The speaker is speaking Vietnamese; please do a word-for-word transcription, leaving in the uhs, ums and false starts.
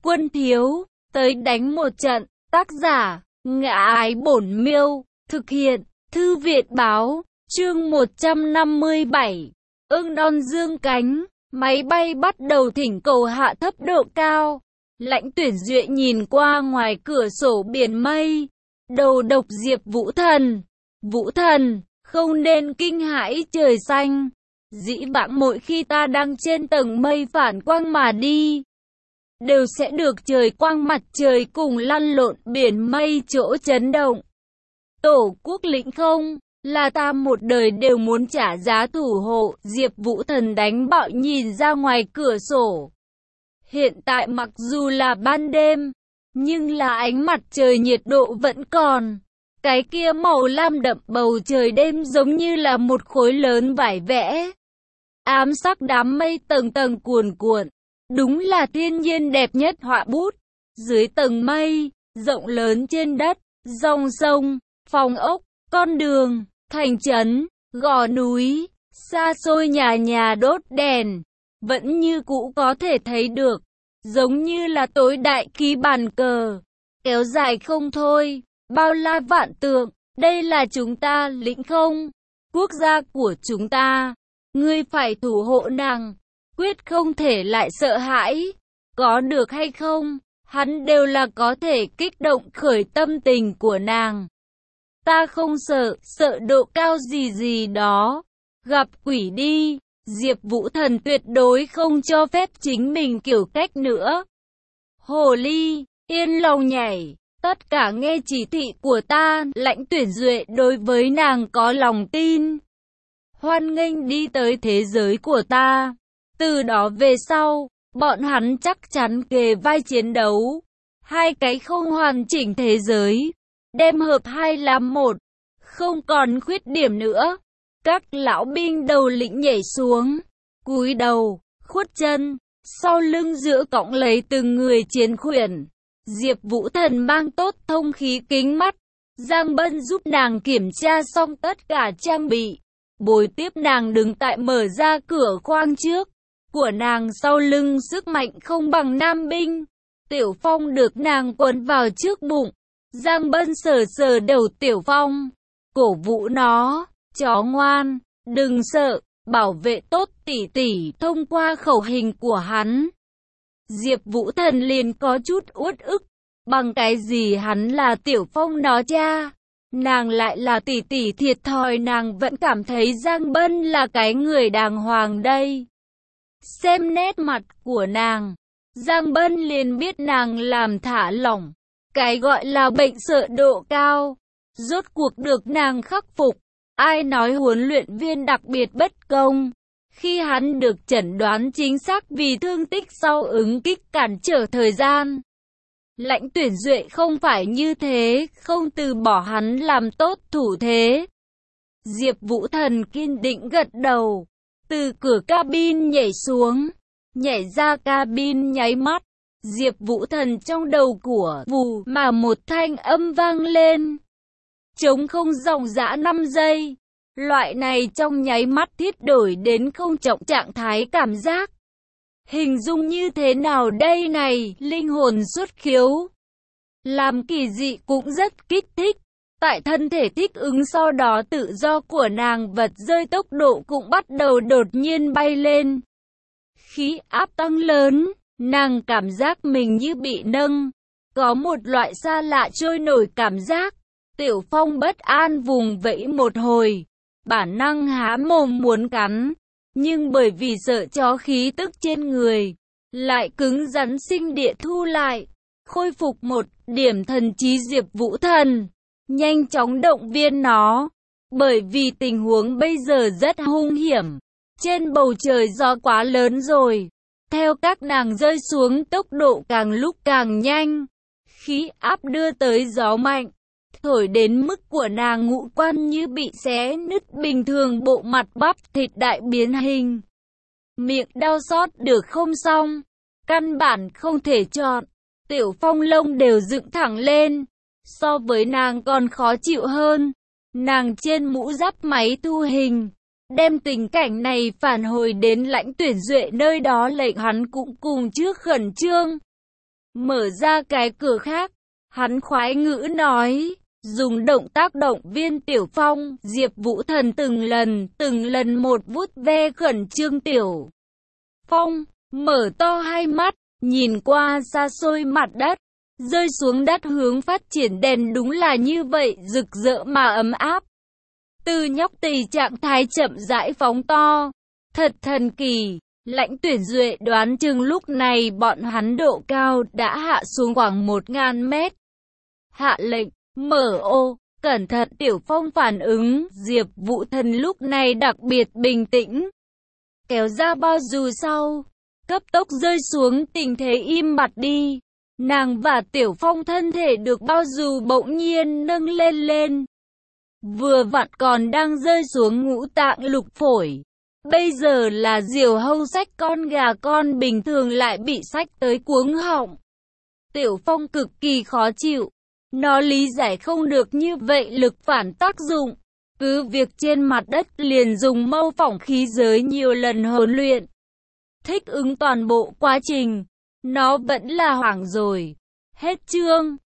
Quân thiếu, tới đánh một trận. Tác giả, Ngã Ái Bổn Miêu. Thực hiện, Thư viện báo. Chương một trăm năm mươi bảy. Ưng đon dương cánh. Máy bay bắt đầu thỉnh cầu hạ thấp độ cao. Lãnh Tuyển Duệ nhìn qua ngoài cửa sổ biển mây. Đầu độc Diệp Vũ Thần. Vũ Thần, không nên kinh hãi trời xanh. Dĩ vãng mỗi khi ta đang trên tầng mây phản quang mà đi, đều sẽ được trời quang mặt trời cùng lăn lộn biển mây chỗ chấn động. Tổ quốc lĩnh không, là ta một đời đều muốn trả giá thủ hộ. Diệp Vũ Thần đánh bạo nhìn ra ngoài cửa sổ. Hiện tại mặc dù là ban đêm, nhưng là ánh mặt trời nhiệt độ vẫn còn. Cái kia màu lam đậm bầu trời đêm giống như là một khối lớn vải vẽ. Ám sắc đám mây tầng tầng cuồn cuộn. Đúng là thiên nhiên đẹp nhất họa bút. Dưới tầng mây, rộng lớn trên đất, dòng sông, phòng ốc, con đường, thành trấn, gò núi, xa xôi nhà nhà đốt đèn, vẫn như cũ có thể thấy được, giống như là tối đại ký bàn cờ, kéo dài không thôi, bao la vạn tượng. Đây là chúng ta lĩnh không, quốc gia của chúng ta, ngươi phải thủ hộ nàng, quyết không thể lại sợ hãi, có được hay không, hắn đều là có thể kích động khởi tâm tình của nàng. Ta không sợ, sợ độ cao gì gì đó, gặp quỷ đi. Diệp Vũ Thần tuyệt đối không cho phép chính mình kiểu cách nữa. Hồ ly, yên lòng nhảy, tất cả nghe chỉ thị của ta. Lãnh Tuyển Duệ đối với nàng có lòng tin. Hoan nghênh đi tới thế giới của ta. Từ đó về sau, bọn hắn chắc chắn kề vai chiến đấu. Hai cái không hoàn chỉnh thế giới, đem hợp hai làm một, không còn khuyết điểm nữa. Các lão binh đầu lĩnh nhảy xuống, cúi đầu, khuất chân, sau lưng giữa cõng lấy từng người chiến khuyển. Diệp Vũ Thần mang tốt thông khí kính mắt. Giang Bân giúp nàng kiểm tra xong tất cả trang bị, bồi tiếp nàng đứng tại mở ra cửa khoang trước của nàng. Sau lưng sức mạnh không bằng nam binh. Tiểu Phong được nàng quấn vào trước bụng. Giang Bân sờ sờ đầu Tiểu Phong, cổ vũ nó, chó ngoan, đừng sợ, bảo vệ tốt tỷ tỷ. Thông qua khẩu hình của hắn, Diệp Vũ Thần liền có chút uất ức. Bằng cái gì hắn là Tiểu Phong nó cha, nàng lại là tỷ tỷ, thiệt thòi. Nàng vẫn cảm thấy Giang Bân là cái người đàng hoàng đây. Xem nét mặt của nàng, Giang Bân liền biết nàng làm thả lỏng. Cái gọi là bệnh sợ độ cao, rốt cuộc được nàng khắc phục. Ai nói huấn luyện viên đặc biệt bất công, khi hắn được chẩn đoán chính xác vì thương tích sau ứng kích cản trở thời gian. Lãnh Tuyển Duệ không phải như thế, không từ bỏ hắn làm tốt thủ thế. Diệp Vũ Thần kiên định gật đầu, từ cửa cabin nhảy xuống, nhảy ra cabin nháy mắt. Diệp Vũ Thần trong đầu của vù mà một thanh âm vang lên. Trống không dòng dã năm giây. Loại này trong nháy mắt thiết đổi đến không trọng trạng thái cảm giác. Hình dung như thế nào đây này, linh hồn xuất khiếu. Làm kỳ dị cũng rất kích thích. Tại thân thể thích ứng sau đó tự do của nàng vật rơi, tốc độ cũng bắt đầu đột nhiên bay lên. Khí áp tăng lớn, nàng cảm giác mình như bị nâng. Có một loại xa lạ trôi nổi cảm giác. Tiểu Phong bất an vùng vẫy một hồi, bản năng há mồm muốn cắn, nhưng bởi vì sợ chó khí tức trên người, lại cứng rắn sinh địa thu lại, khôi phục một điểm thần trí. Diệp Vũ Thần nhanh chóng động viên nó, bởi vì tình huống bây giờ rất hung hiểm. Trên bầu trời gió quá lớn rồi, theo các nàng rơi xuống tốc độ càng lúc càng nhanh, khí áp đưa tới gió mạnh, thổi đến mức của nàng ngũ quan như bị xé nứt bình thường, bộ mặt bắp thịt đại biến hình. Miệng đau xót được không xong, căn bản không thể chọn. Tiểu Phong lông đều dựng thẳng lên, so với nàng còn khó chịu hơn. Nàng trên mũ giáp máy thu hình, đem tình cảnh này phản hồi đến Lãnh Tuyển Duệ nơi đó, lệnh hắn cũng cùng trước khẩn trương. mở ra cái cửa khác. Hắn khoái ngữ nói, dùng động tác động viên Tiểu Phong. Diệp Vũ Thần từng lần, từng lần một vuốt ve khẩn trương Tiểu Phong, mở to hai mắt, nhìn qua xa xôi mặt đất, rơi xuống đất hướng phát triển đèn đúng là như vậy, rực rỡ mà ấm áp. Từ nhóc tỳ trạng thái chậm rãi phóng to, thật thần kỳ. Lãnh Tuyển Duệ đoán chừng lúc này bọn hắn độ cao đã hạ xuống khoảng một nghìn mét. Hạ lệnh, mở ô, cẩn thận. Tiểu Phong phản ứng, Diệp Vũ Thần lúc này đặc biệt bình tĩnh. Kéo ra bao dù sau, cấp tốc rơi xuống, tình thế im bặt đi. Nàng và Tiểu Phong thân thể được bao dù bỗng nhiên nâng lên lên. Vừa vặn còn đang rơi xuống ngũ tạng lục phổi. Bây giờ là diều hâu xách con gà con bình thường lại bị xách tới cuống họng. Tiểu Phong cực kỳ khó chịu. Nó lý giải không được như vậy lực phản tác dụng. Cứ việc trên mặt đất liền dùng mâu phỏng khí giới nhiều lần huấn luyện. Thích ứng toàn bộ quá trình. Nó vẫn là hoảng rồi. Hết chương.